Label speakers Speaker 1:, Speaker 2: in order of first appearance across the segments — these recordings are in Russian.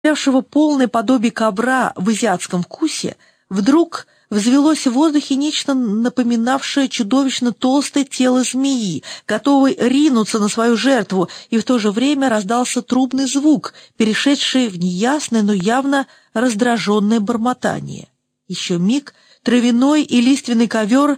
Speaker 1: составлявшего полное подобие ковра в азиатском вкусе, вдруг взвелось в воздухе нечто напоминавшее чудовищно толстое тело змеи, готовой ринуться на свою жертву, и в то же время раздался трубный звук, перешедший в неясное, но явно раздраженное бормотание. Еще миг травяной и лиственный ковер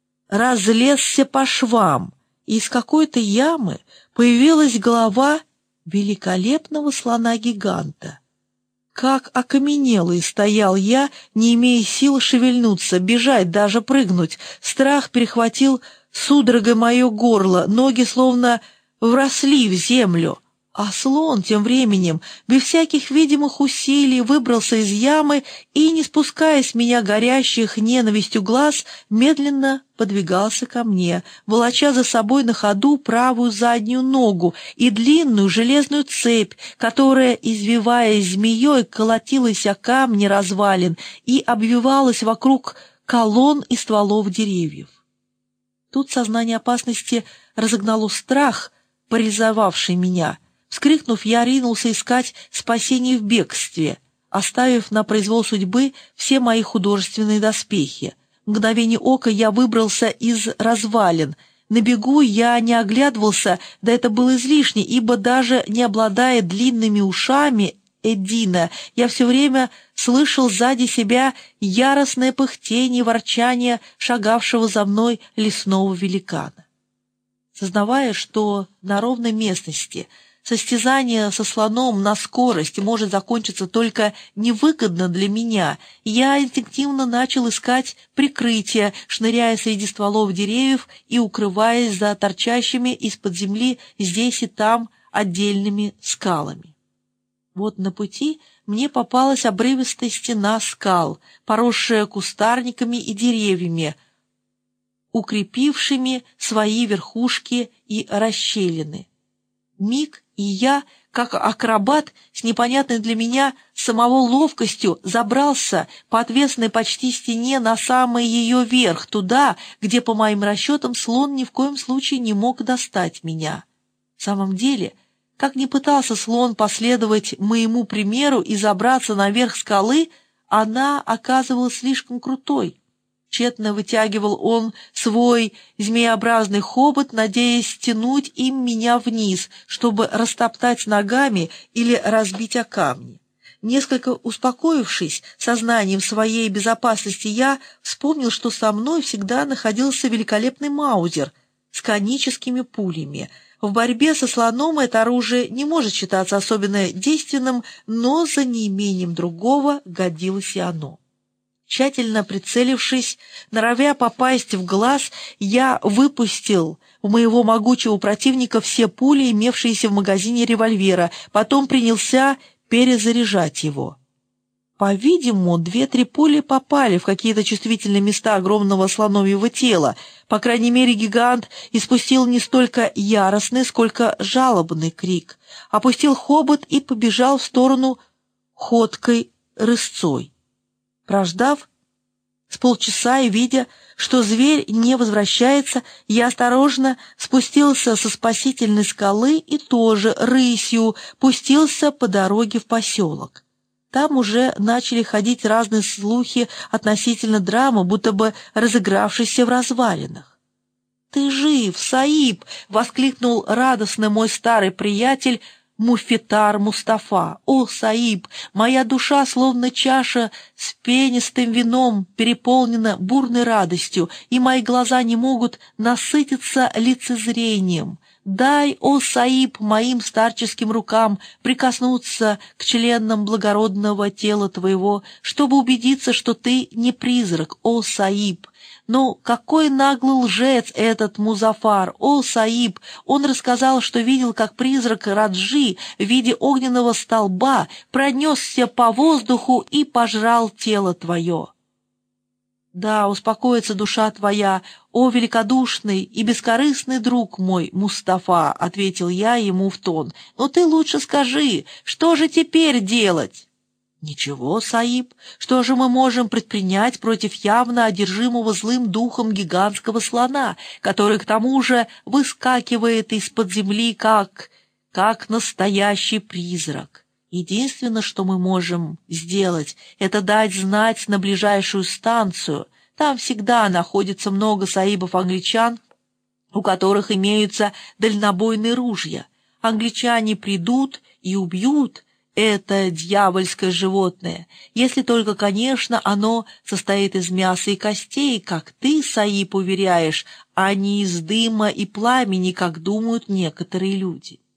Speaker 1: разлезся по швам, и из какой-то ямы появилась голова великолепного слона-гиганта. Как окаменелый стоял я, не имея сил шевельнуться, бежать, даже прыгнуть. Страх перехватил судорогой мое горло, ноги словно вросли в землю. А слон тем временем, без всяких видимых усилий, выбрался из ямы и, не спуская с меня горящих ненавистью глаз, медленно подвигался ко мне, волоча за собой на ходу правую заднюю ногу и длинную железную цепь, которая, извиваясь змеей, колотилась о камни развалин и обвивалась вокруг колонн и стволов деревьев. Тут сознание опасности разогнало страх, парализовавший меня. Вскрикнув, я ринулся искать спасение в бегстве, оставив на произвол судьбы все мои художественные доспехи. В мгновение ока я выбрался из развалин. На бегу я не оглядывался, да это было излишне, ибо даже не обладая длинными ушами Эдина, я все время слышал сзади себя яростное пыхтение и ворчание шагавшего за мной лесного великана. Сознавая, что на ровной местности состязание со слоном на скорость может закончиться только невыгодно для меня, я инстинктивно начал искать прикрытие, шныряя среди стволов деревьев и укрываясь за торчащими из-под земли здесь и там отдельными скалами. Вот на пути мне попалась обрывистая стена скал, поросшая кустарниками и деревьями, укрепившими свои верхушки и расщелины. Миг, и я, как акробат, с непонятной для меня самого ловкостью забрался по отвесной почти стене на самый ее верх, туда, где, по моим расчетам, слон ни в коем случае не мог достать меня. В самом деле, как ни пытался слон последовать моему примеру и забраться наверх скалы, она оказывалась слишком крутой. Тщетно вытягивал он свой змееобразный хобот, надеясь стянуть им меня вниз, чтобы растоптать ногами или разбить о камни. Несколько успокоившись сознанием своей безопасности, я вспомнил, что со мной всегда находился великолепный маузер с коническими пулями. В борьбе со слоном это оружие не может считаться особенно действенным, но за неимением другого годилось и оно. Тщательно прицелившись, норовя попасть в глаз, я выпустил у моего могучего противника все пули, имевшиеся в магазине револьвера, потом принялся перезаряжать его. По-видимому, 2-3 пули попали в какие-то чувствительные места огромного слоновьего тела. По крайней мере, гигант испустил не столько яростный, сколько жалобный крик, опустил хобот и побежал в сторону ходкой рысцой. Прождав с полчаса и видя, что зверь не возвращается, я осторожно спустился со спасительной скалы и тоже рысью пустился по дороге в поселок. Там уже начали ходить разные слухи относительно драмы, будто бы разыгравшейся в развалинах. «Ты жив, Саиб!» — воскликнул радостно мой старый приятель Муфетар Мустафа. «О, Саиб, моя душа, словно чаша с пенистым вином, переполнена бурной радостью, и мои глаза не могут насытиться лицезрением. Дай, о, Саиб, моим старческим рукам прикоснуться к членам благородного тела твоего, чтобы убедиться, что ты не призрак, о, Саиб. Но какой наглый лжец этот Музафар! О, Саиб! Он рассказал, что видел, как призрак Раджи в виде огненного столба пронесся по воздуху и пожрал тело твое. Да, успокоится душа твоя, о, великодушный и бескорыстный друг мой, Мустафа, — ответил я ему в тон. Но ты лучше скажи, что же теперь делать? «Ничего, Саиб, что же мы можем предпринять против явно одержимого злым духом гигантского слона, который к тому же выскакивает из-под земли как настоящий призрак? Единственное, что мы можем сделать, это дать знать на ближайшую станцию. Там всегда находится много саибов-англичан, у которых имеются дальнобойные ружья. Англичане придут и убьют это дьявольское животное, если только, конечно, оно состоит из мяса и костей, как ты, Саиб, уверяешь, а не из дыма и пламени, как думают некоторые люди.